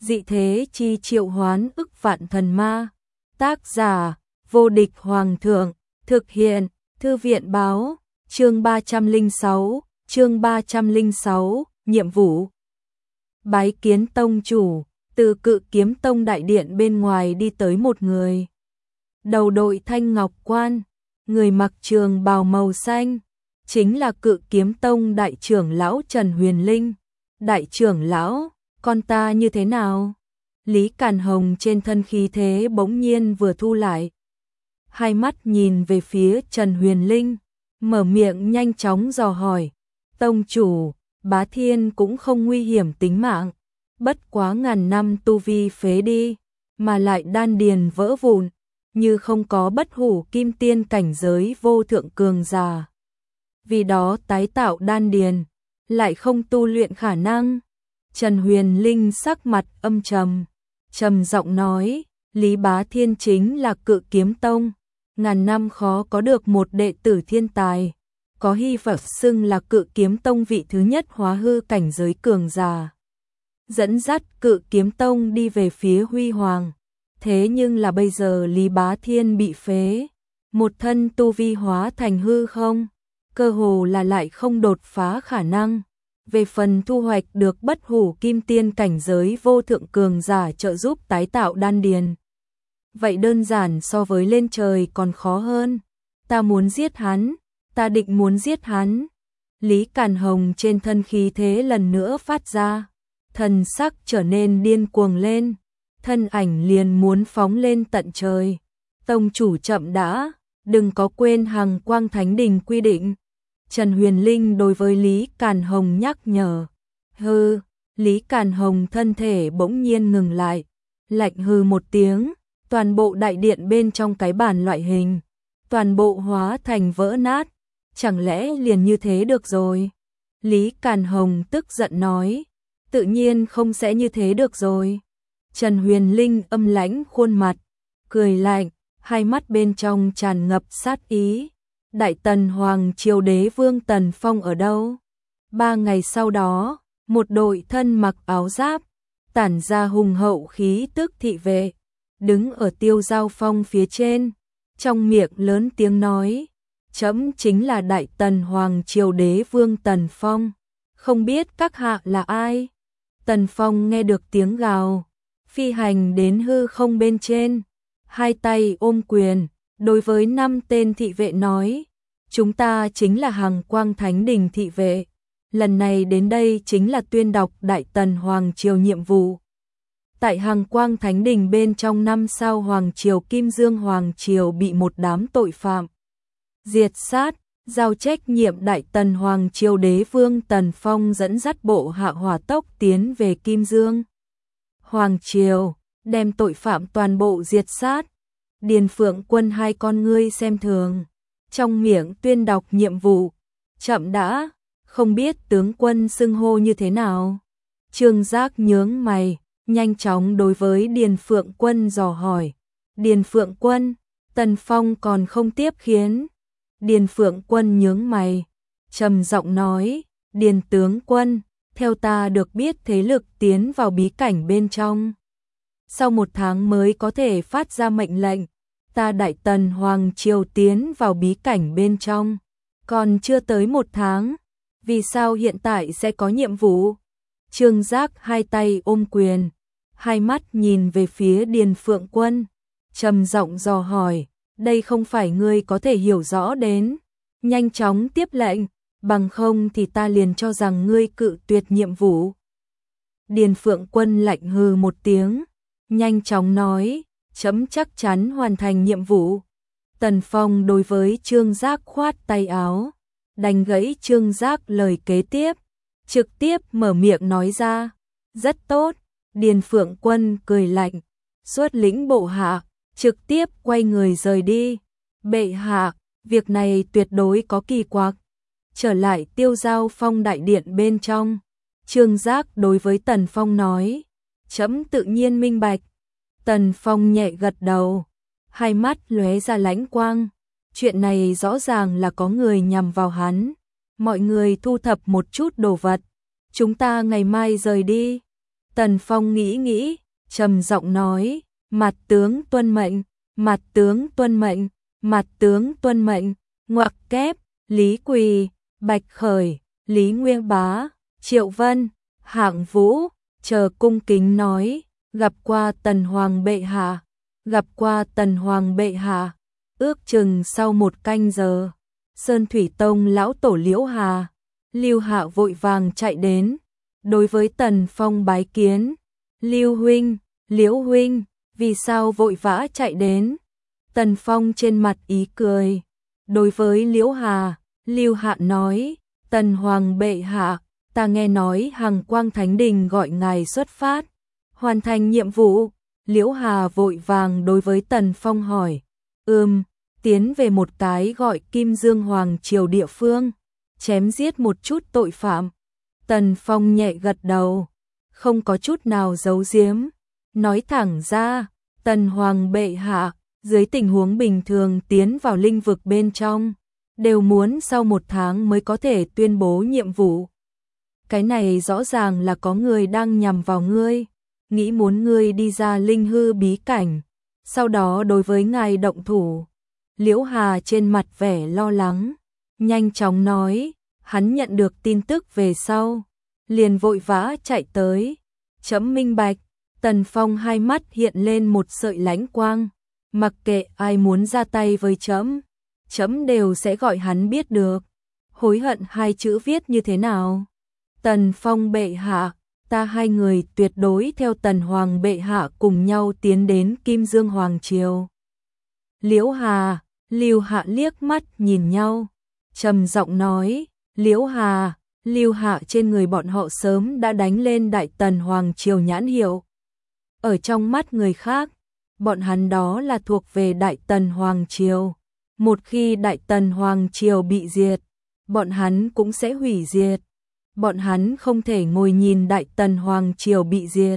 Dị thế chi triệu hoán ức vạn thần ma. Tác giả: Vô địch hoàng thượng. Thực hiện: Thư viện báo. Chương 306, nhiệm vụ. Bái kiến tông chủ. Từ Cự Kiếm Tông đại điện bên ngoài đi tới một người. Đầu đội thanh ngọc quan, người mặc trường bào màu xanh, chính là Cự Kiếm Tông đại trưởng lão Trần Huyền Linh. Đại trưởng lão, con ta như thế nào? Lý Càn Hồng trên thân khí thế bỗng nhiên vừa thu lại. Hai mắt nhìn về phía Trần Huyền Linh, mở miệng nhanh chóng dò hỏi. Tông chủ, Bá Thiên cũng không nguy hiểm tính mạng. Bất quá ngàn năm tu vi phế đi, mà lại đan điền vỡ vụn, như không có bất hủ kim tiên cảnh giới vô thượng cường giả. Vì đó tái tạo đan điền, lại không tu luyện khả năng. Trần Huyền Linh sắc mặt âm trầm, trầm giọng nói, Lý Bá Thiên chính là Cự Kiếm Tông, ngàn năm khó có được một đệ tử thiên tài, có hy vọng xưng là Cự Kiếm Tông vị thứ nhất hóa hư cảnh giới cường giả. Dẫn dắt Cự Kiếm Tông đi về phía huy hoàng. Thế nhưng là bây giờ Lý Bá Thiên bị phế, một thân tu vi hóa thành hư không, cơ hồ là lại không đột phá khả năng. Về phần thu hoạch được bất hủ kim tiên cảnh giới vô thượng cường giả trợ giúp tái tạo đan điền, vậy đơn giản so với lên trời còn khó hơn. Ta muốn giết hắn, ta định muốn giết hắn. Lý Càn Hồng trên thân khí thế lần nữa phát ra, thần sắc trở nên điên cuồng lên, thân ảnh liền muốn phóng lên tận trời. Tông chủ chậm đã, đừng có quên Hằng Quang Thánh Đình quy định. Trần Huyền Linh đối với Lý Càn Hồng nhắc nhở. Hừ, Lý Càn Hồng thân thể bỗng nhiên ngừng lại, lạnh hừ một tiếng, toàn bộ đại điện bên trong cái bàn loại hình, toàn bộ hóa thành vỡ nát. Chẳng lẽ liền như thế được rồi? Lý Càn Hồng tức giận nói, tự nhiên không sẽ như thế được rồi. Trần Huyền Linh âm lãnh khuôn mặt, cười lạnh, hai mắt bên trong tràn ngập sát ý. Đại Tần Hoàng Triều Đế Vương Tần Phong ở đâu? 3 ngày sau đó, một đội thân mặc áo giáp, tản ra hùng hậu khí tức thị vệ, đứng ở Tiêu Giao Phong phía trên, trong miệng lớn tiếng nói, trẫm chính là Đại Tần Hoàng Triều Đế Vương Tần Phong, không biết các hạ là ai? Tần Phong nghe được tiếng gào, phi hành đến hư không bên trên, hai tay ôm quyền, đối với 5 tên thị vệ nói, chúng ta chính là Hằng Quang Thánh Đình thị vệ, lần này đến đây chính là tuyên đọc Đại Tần Hoàng Triều nhiệm vụ. Tại Hằng Quang Thánh Đình bên trong 5 sao Hoàng Triều Kim Dương Hoàng Triều bị một đám tội phạm diệt sát, giao trách nhiệm Đại Tần Hoàng Triều Đế Vương Tần Phong dẫn dắt bộ hạ hỏa tốc tiến về Kim Dương Hoàng Triều, đem tội phạm toàn bộ diệt sát. Điền Phượng Quân hai con ngươi xem thường, trong miệng tuyên đọc nhiệm vụ. Chậm đã, không biết tướng quân xưng hô như thế nào? Trương Giác nhướng mày, nhanh chóng đối với Điền Phượng Quân dò hỏi. Điền Phượng Quân, Tần Phong còn không tiếp khiến. Điền Phượng Quân nhướng mày, trầm giọng nói, Điền tướng quân, theo ta được biết thế lực tiến vào bí cảnh bên trong. Sau 1 tháng mới có thể phát ra mệnh lệnh, ta Đại Tần Hoàng Triều tiến vào bí cảnh bên trong, còn chưa tới 1 tháng, vì sao hiện tại sẽ có nhiệm vụ? Trương Giác hai tay ôm quyền, hai mắt nhìn về phía Điền Phượng Quân, trầm giọng dò hỏi, đây không phải ngươi có thể hiểu rõ đến, nhanh chóng tiếp lệnh, bằng không thì ta liền cho rằng ngươi cự tuyệt nhiệm vụ. Điền Phượng Quân lạnh hừ một tiếng, nhanh chóng nói, trẫm chắc chắn hoàn thành nhiệm vụ. Tần Phong đối với Trương Giác khoát tay áo, đánh gãy Trương Giác lời kế tiếp, trực tiếp mở miệng nói ra, rất tốt. Điền Phượng Quân cười lạnh, xuất lĩnh bộ hạ, trực tiếp quay người rời đi. Bệ hạ, việc này tuyệt đối có kỳ quặc. Trở lại Tiêu Giao Phong đại điện bên trong, Trương Giác đối với Tần Phong nói, trẫm tự nhiên minh bạch. Tần Phong nhẹ gật đầu, hai mắt lóe ra lãnh quang, chuyện này rõ ràng là có người nhằm vào hắn. Mọi người thu thập một chút đồ vật, chúng ta ngày mai rời đi. Tần Phong nghĩ nghĩ, trầm giọng nói, mặt tướng tuân mệnh, mặt tướng tuân mệnh, mặt tướng tuân mệnh, ngoặc kép, Lý Quỳ, Bạch Khởi, Lý Nguyên Bá, Triệu Vân, Hạng Vũ, chờ cung kính nói, gặp qua Tần Hoàng bệ hạ, gặp qua Tần Hoàng bệ hạ. Ước chừng sau 1 canh giờ, Sơn Thủy Tông lão tổ Liễu Hà, Lưu Hạ vội vàng chạy đến, đối với Tần Phong bái kiến, Lưu huynh, Liễu huynh, vì sao vội vã chạy đến? Tần Phong trên mặt ý cười, đối với Liễu Hà, Lưu Hạ nói, Tần Hoàng bệ hạ, ta nghe nói Hằng Quang Thánh Đình gọi ngài xuất phát, hoàn thành nhiệm vụ. Liễu Hà vội vàng đối với Tần Phong hỏi, tiến về một cái gọi Kim Dương Hoàng Triều địa phương, chém giết một chút tội phạm. Tần Phong nhẹ gật đầu, không có chút nào giấu giếm, nói thẳng ra, Tần Hoàng bệ hạ, dưới tình huống bình thường tiến vào linh vực bên trong, đều muốn sau 1 tháng mới có thể tuyên bố nhiệm vụ. Cái này rõ ràng là có người đang nhằm vào ngươi, nghĩ muốn ngươi đi ra linh hư bí cảnh, sau đó đối với ngài động thủ. Liễu Hà trên mặt vẻ lo lắng, nhanh chóng nói, hắn nhận được tin tức về sau, liền vội vã chạy tới. Chấm minh bạch. Tần Phong hai mắt hiện lên một sợi lãnh quang, mặc kệ ai muốn ra tay với chấm đều sẽ gọi hắn biết được. Hối hận 2 chữ viết như thế nào? Tần Phong bệ hạ, ta 2 người tuyệt đối theo Tần Hoàng bệ hạ cùng nhau tiến đến Kim Dương Hoàng Triều. Liễu Hà, Lưu Hạ liếc mắt nhìn nhau, trầm giọng nói, Liễu Hà, Lưu Hạ trên người bọn họ sớm đã đánh lên Đại Tần Hoàng Triều nhãn hiệu. Ở trong mắt người khác, bọn hắn đó là thuộc về Đại Tần Hoàng Triều. Một khi Đại Tần Hoàng Triều bị diệt, bọn hắn cũng sẽ hủy diệt. Bọn hắn không thể ngồi nhìn Đại Tần Hoàng Triều bị diệt.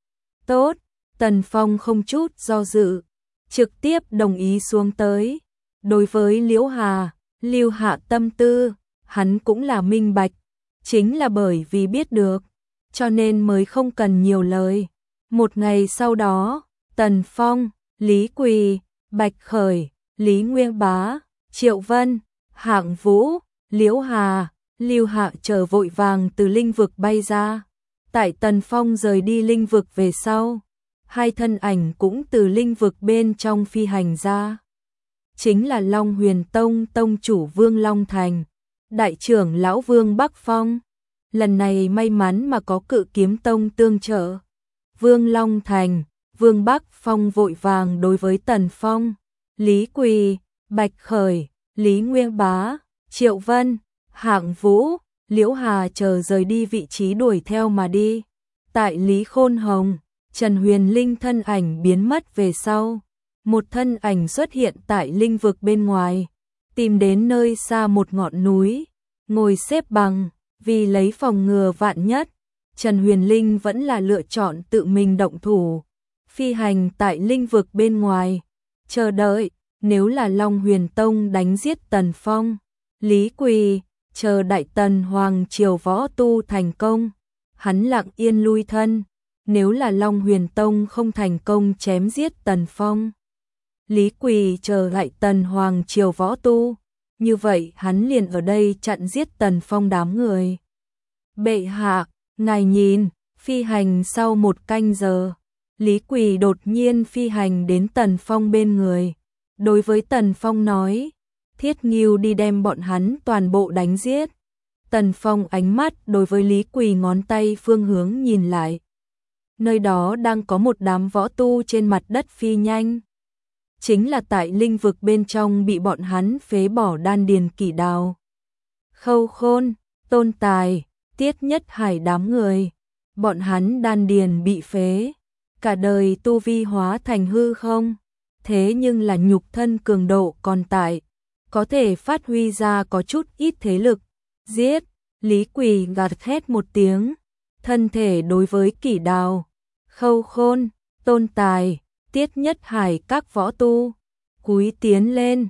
Tốt, Tần Phong không chút do dự, trực tiếp đồng ý xuống tới. Đối với Liễu Hà, Lưu Hạ tâm tư, hắn cũng là minh bạch. Chính là bởi vì biết được, cho nên mới không cần nhiều lời. Một ngày sau đó, Tần Phong, Lý Quỳ, Bạch Khởi, Lý Nguyên Bá, Triệu Vân, Hạng Vũ, Liễu Hà, Lưu Hạ chờ vội vàng từ linh vực bay ra. Tại Tần Phong rời đi linh vực về sau, 2 thân ảnh cũng từ linh vực bên trong phi hành ra. Chính là Long Huyền Tông tông chủ Vương Long Thành, đại trưởng lão Vương Bắc Phong. Lần này may mắn mà có Cự Kiếm Tông tương trợ. Vương Long Thành, Vương Bắc Phong vội vàng đối với Tần Phong, Lý Quỳ, Bạch Khởi, Lý Nguyên Bá, Triệu Vân, Hạng Vũ, Liễu Hà chờ rời đi vị trí đuổi theo mà đi. Tại Lý Khôn Hồng, Trần Huyền Linh thân ảnh biến mất về sau. Một thân ảnh xuất hiện tại linh vực bên ngoài, tìm đến nơi xa một ngọn núi, ngồi xếp bằng, vì lấy phòng ngừa vạn nhất. Trần Huyền Linh vẫn là lựa chọn tự mình động thủ, phi hành tại linh vực bên ngoài, chờ đợi, nếu là Long Huyền Tông đánh giết Tần Phong, Lý Quỳ, chờ Đại Tần Hoàng Triều võ tu thành công, hắn lặng yên lui thân, nếu là Long Huyền Tông không thành công chém giết Tần Phong, Lý Quỳ chờ Đại Tần Hoàng Triều võ tu, như vậy hắn liền ở đây chặn giết Tần Phong đám người. Bệ hạ, ngài nhìn, phi hành sau 1 canh giờ, Lý Quỳ đột nhiên phi hành đến Tần Phong bên người. Đối với Tần Phong nói, Thiết Ngưu đi đem bọn hắn toàn bộ đánh giết. Tần Phong ánh mắt đối với Lý Quỳ ngón tay phương hướng nhìn lại. Nơi đó đang có một đám võ tu trên mặt đất phi nhanh. Chính là tại linh vực bên trong bị bọn hắn phế bỏ đan điền kỷ đào. Khâu Khôn, Tôn Tài, Tiết Nhất Hải đám người. Bọn hắn đan điền bị phế, cả đời tu vi hóa thành hư không. Thế nhưng là nhục thân cường độ còn tại, có thể phát huy ra có chút ít thế lực. Giết, Lý Quỳ gạt hét một tiếng, thân thể đối với kỷ đào, Khâu Khôn, Tôn Tài, Tiết Nhất Hải các võ tu, cúi tiến lên,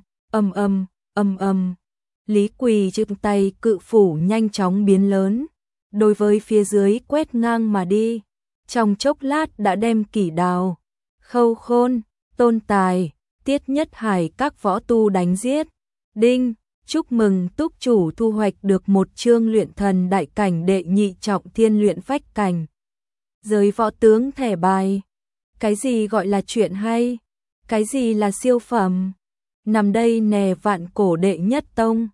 ầm. Lý Quỳ trên tay cự phủ nhanh chóng biến lớn, đối với phía dưới quét ngang mà đi. trong chốc lát đã đem Kỷ Đào, Khâu Khôn, Tôn Tài, Tiết Nhất Hải các võ tu đánh giết. Đinh, chúc mừng túc chủ thu hoạch được một chương luyện thần đại cảnh đệ nhị trọng thiên luyện phách cảnh. Giới võ tướng thẻ bài. Cái gì gọi là chuyện hay? Cái gì là siêu phẩm? Nằm đây nè, Vạn Cổ đệ nhất tông.